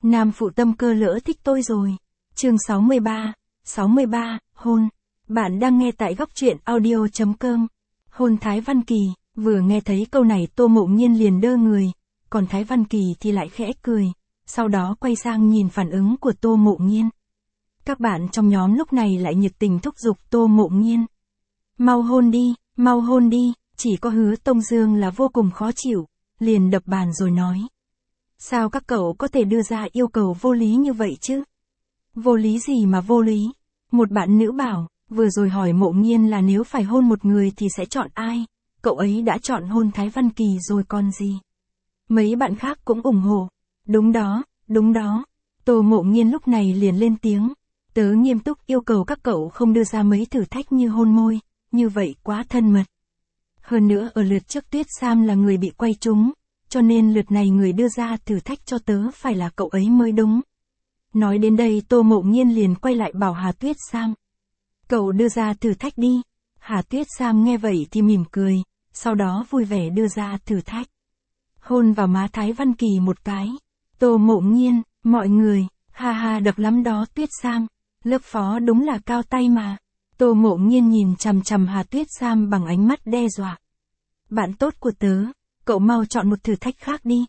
Nam phụ tâm cơ lỡ thích tôi rồi. Chương 63, hôn. Bạn đang nghe tại góc truyện audio.com. Hôn Thái Văn Kỳ, vừa nghe thấy câu này Tô Mộ Nhiên liền đơ người, còn Thái Văn Kỳ thì lại khẽ cười, sau đó quay sang nhìn phản ứng của Tô Mộ Nhiên. Các bạn trong nhóm lúc này lại nhiệt tình thúc giục Tô Mộ Nhiên. Mau hôn đi, chỉ có Hứa Tông Dương là vô cùng khó chịu, liền đập bàn rồi nói. Sao các cậu có thể đưa ra yêu cầu vô lý như vậy chứ? Vô lý gì mà vô lý? Một bạn nữ bảo, vừa rồi hỏi Mộ Nhiên là nếu phải hôn một người thì sẽ chọn ai? Cậu ấy đã chọn hôn Thái Văn Kỳ rồi còn gì? Mấy bạn khác cũng ủng hộ. Đúng đó. Tô Mộ Nhiên lúc này liền lên tiếng. Tớ nghiêm túc yêu cầu các cậu không đưa ra mấy thử thách như hôn môi, như vậy quá thân mật. Hơn nữa ở lượt trước Tuyết Sam là người bị quay trúng, cho nên lượt này người đưa ra thử thách cho tớ phải là cậu ấy mới đúng. Nói đến đây Tô Mộ Nhiên liền quay lại bảo Hà Tuyết Sam. Cậu đưa ra thử thách đi. Hà Tuyết Sam nghe vậy thì mỉm cười, sau đó vui vẻ đưa ra thử thách. Hôn vào má Thái Văn Kỳ một cái. Tô Mộ Nhiên, mọi người, ha đập lắm đó Tuyết Sam. Lớp phó đúng là cao tay mà. Tô Mộ Nhiên nhìn chằm chằm Hà Tuyết Sam bằng ánh mắt đe dọa. Bạn tốt của tớ, cậu mau chọn một thử thách khác đi.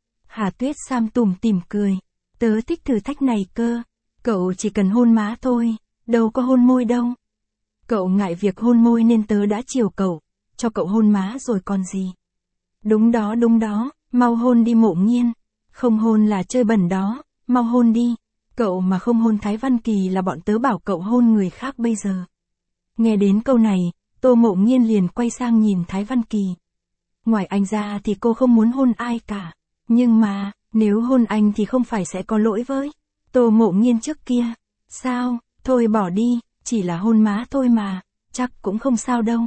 Hà Tuyết Sam tủm tỉm cười. Tớ thích thử thách này cơ. Cậu chỉ cần hôn má thôi, đâu có hôn môi đâu. Cậu ngại việc hôn môi nên tớ đã chiều cậu, cho cậu hôn má rồi còn gì. Đúng đó, mau hôn đi Mộ Nhiên. Không hôn là chơi bẩn đó, mau hôn đi. Cậu mà không hôn Thái Văn Kỳ là bọn tớ bảo cậu hôn người khác bây giờ. Nghe đến câu này, Tô Mộ Nhiên liền quay sang nhìn Thái Văn Kỳ. Ngoài anh ra thì cô không muốn hôn ai cả. Nhưng mà, nếu hôn anh thì không phải sẽ có lỗi với Tô Mộ Nhiên trước kia. Sao, thôi bỏ đi, chỉ là hôn má thôi mà, chắc cũng không sao đâu.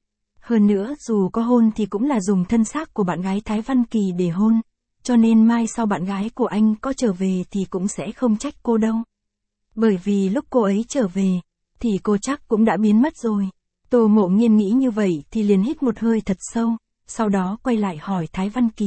Hơn nữa dù có hôn thì cũng là dùng thân xác của bạn gái Thái Văn Kỳ để hôn. Cho nên mai sau bạn gái của anh có trở về thì cũng sẽ không trách cô đâu. Bởi vì lúc cô ấy trở về, thì cô chắc cũng đã biến mất rồi. Tô Mộ Nhiên nghĩ như vậy thì liền hít một hơi thật sâu, sau đó quay lại hỏi Thái Văn Kỳ.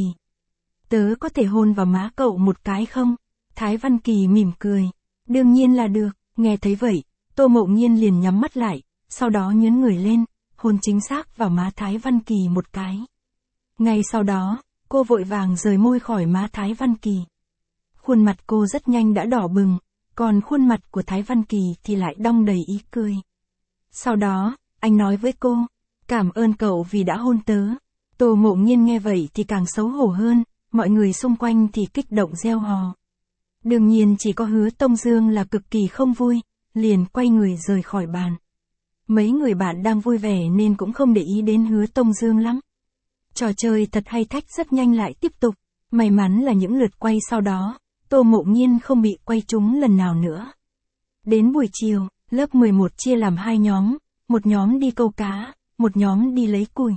Tớ có thể hôn vào má cậu một cái không? Thái Văn Kỳ mỉm cười. Đương nhiên là được, nghe thấy vậy, Tô Mộ Nhiên liền nhắm mắt lại, sau đó nhướng người lên, hôn chính xác vào má Thái Văn Kỳ một cái. Ngay sau đó, cô vội vàng rời môi khỏi má Thái Văn Kỳ. Khuôn mặt cô rất nhanh đã đỏ bừng, còn khuôn mặt của Thái Văn Kỳ thì lại đong đầy ý cười. Sau đó, anh nói với cô, cảm ơn cậu vì đã hôn tớ. Tô Mộ Nhiên nghe vậy thì càng xấu hổ hơn, mọi người xung quanh thì kích động reo hò. Đương nhiên chỉ có Hứa Tông Dương là cực kỳ không vui, liền quay người rời khỏi bàn. Mấy người bạn đang vui vẻ nên cũng không để ý đến Hứa Tông Dương lắm. Trò chơi thật hay thách rất nhanh lại tiếp tục, may mắn là những lượt quay sau đó, Tô Mộ Nhiên không bị quay trúng lần nào nữa. Đến buổi chiều, lớp 11 chia làm hai nhóm, một nhóm đi câu cá, một nhóm đi lấy củi.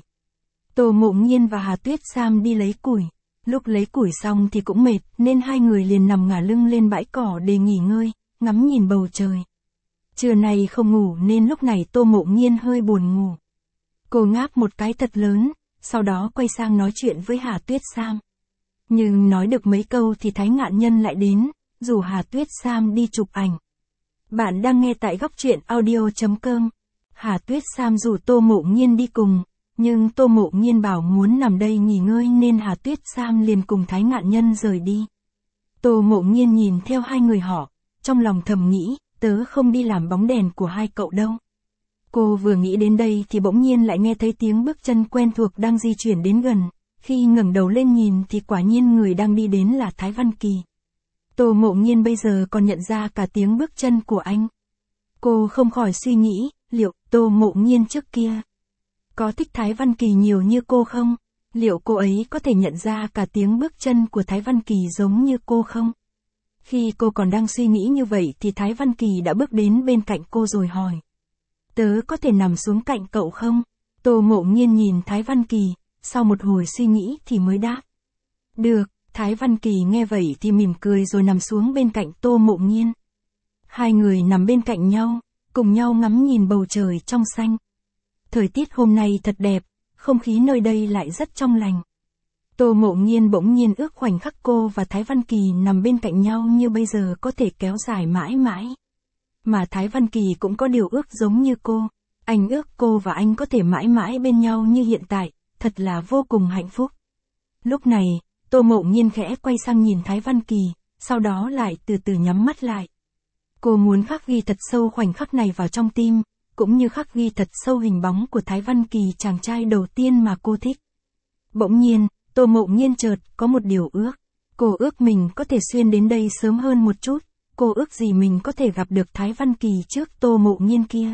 Tô Mộ Nhiên và Hà Tuyết Sam đi lấy củi. Lúc lấy củi xong thì cũng mệt nên hai người liền nằm ngả lưng lên bãi cỏ để nghỉ ngơi, ngắm nhìn bầu trời. Trưa nay không ngủ nên lúc này Tô Mộ Nhiên hơi buồn ngủ. Cô ngáp một cái thật lớn, sau đó quay sang nói chuyện với Hà Tuyết Sam. Nhưng nói được mấy câu thì Thái Ngạn Nhân lại đến, rủ Hà Tuyết Sam đi chụp ảnh. Bạn đang nghe tại góc truyện audio.com. Hà Tuyết Sam rủ Tô Mộ Nhiên đi cùng, nhưng Tô Mộ Nhiên bảo muốn nằm đây nghỉ ngơi nên Hà Tuyết Sam liền cùng Thái Ngạn Nhân rời đi. Tô Mộ Nhiên nhìn theo hai người họ, trong lòng thầm nghĩ, tớ không đi làm bóng đèn của hai cậu đâu. Cô vừa nghĩ đến đây thì bỗng nhiên lại nghe thấy tiếng bước chân quen thuộc đang di chuyển đến gần. Khi ngẩng đầu lên nhìn thì quả nhiên người đang đi đến là Thái Văn Kỳ. Tô Mộ Nhiên bây giờ còn nhận ra cả tiếng bước chân của anh. Cô không khỏi suy nghĩ, liệu Tô Mộ Nhiên trước kia có thích Thái Văn Kỳ nhiều như cô không? Liệu cô ấy có thể nhận ra cả tiếng bước chân của Thái Văn Kỳ giống như cô không? Khi cô còn đang suy nghĩ như vậy thì Thái Văn Kỳ đã bước đến bên cạnh cô rồi hỏi. Tớ có thể nằm xuống cạnh cậu không? Tô Mộ Nhiên nhìn Thái Văn Kỳ, sau một hồi suy nghĩ thì mới đáp. Được, Thái Văn Kỳ nghe vậy thì mỉm cười rồi nằm xuống bên cạnh Tô Mộ Nhiên. Hai người nằm bên cạnh nhau, cùng nhau ngắm nhìn bầu trời trong xanh. Thời tiết hôm nay thật đẹp, không khí nơi đây lại rất trong lành. Tô Mộ Nhiên bỗng nhiên ước khoảnh khắc cô và Thái Văn Kỳ nằm bên cạnh nhau như bây giờ có thể kéo dài mãi mãi. Mà Thái Văn Kỳ cũng có điều ước giống như cô. Anh ước cô và anh có thể mãi mãi bên nhau như hiện tại, thật là vô cùng hạnh phúc. Lúc này, Tô Mộ Nhiên khẽ quay sang nhìn Thái Văn Kỳ, sau đó lại từ từ nhắm mắt lại. Cô muốn khắc ghi thật sâu khoảnh khắc này vào trong tim, cũng như khắc ghi thật sâu hình bóng của Thái Văn Kỳ, chàng trai đầu tiên mà cô thích. Bỗng nhiên, Tô Mộ Nhiên chợt có một điều ước. Cô ước mình có thể xuyên đến đây sớm hơn một chút. Cô ước gì mình có thể gặp được Thái Văn Kỳ trước Tô Mộ Nhiên kia.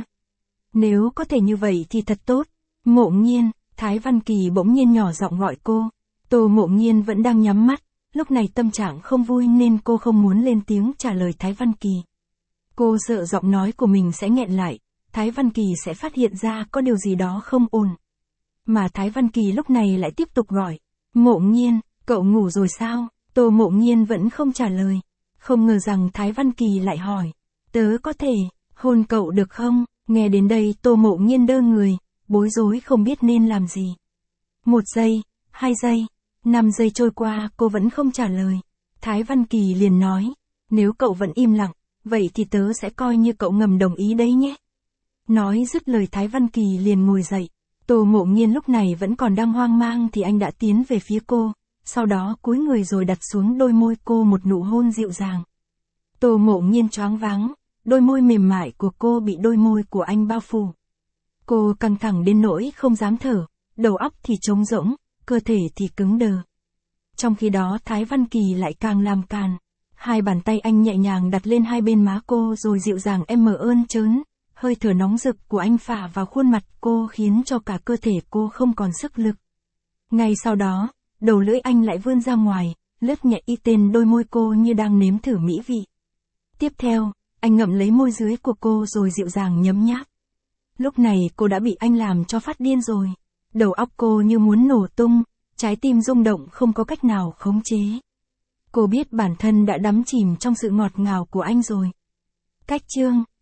Nếu có thể như vậy thì thật tốt. Mộ Nhiên, Thái Văn Kỳ bỗng nhiên nhỏ giọng gọi cô. Tô Mộ Nhiên vẫn đang nhắm mắt, lúc này tâm trạng không vui nên cô không muốn lên tiếng trả lời Thái Văn Kỳ. Cô sợ giọng nói của mình sẽ nghẹn lại, Thái Văn Kỳ sẽ phát hiện ra có điều gì đó không ổn. Mà Thái Văn Kỳ lúc này lại tiếp tục gọi. Mộ Nhiên, cậu ngủ rồi sao? Tô Mộ Nhiên vẫn không trả lời. Không ngờ rằng Thái Văn Kỳ lại hỏi. Tớ có thể hôn cậu được không? Nghe đến đây Tô Mộ Nhiên đơ người, bối rối không biết nên làm gì. 1 giây, 2 giây, 5 giây trôi qua cô vẫn không trả lời. Thái Văn Kỳ liền nói. Nếu cậu vẫn im lặng, vậy thì tớ sẽ coi như cậu ngầm đồng ý đấy nhé. Nói dứt lời Thái Văn Kỳ liền ngồi dậy. Tô Mộ Nhiên lúc này vẫn còn đang hoang mang thì anh đã tiến về phía cô, sau đó cúi người rồi đặt xuống đôi môi cô một nụ hôn dịu dàng. Tô Mộ Nhiên choáng váng, đôi môi mềm mại của cô bị đôi môi của anh bao phủ. Cô căng thẳng đến nỗi không dám thở, đầu óc thì trống rỗng, cơ thể thì cứng đờ. Trong khi đó Thái Văn Kỳ lại càng làm càn. Hai bàn tay anh nhẹ nhàng đặt lên hai bên má cô rồi dịu dàng ơn trớn. Hơi thở nóng rực của anh phả vào khuôn mặt cô khiến cho cả cơ thể cô không còn sức lực. Ngay sau đó, đầu lưỡi anh lại vươn ra ngoài, lướt nhẹ tên đôi môi cô như đang nếm thử mỹ vị. Tiếp theo, anh ngậm lấy môi dưới của cô rồi dịu dàng nhấm nháp. Lúc này cô đã bị anh làm cho phát điên rồi. Đầu óc cô như muốn nổ tung, trái tim rung động không có cách nào khống chế. Cô biết bản thân đã đắm chìm trong sự ngọt ngào của anh rồi. Cách chương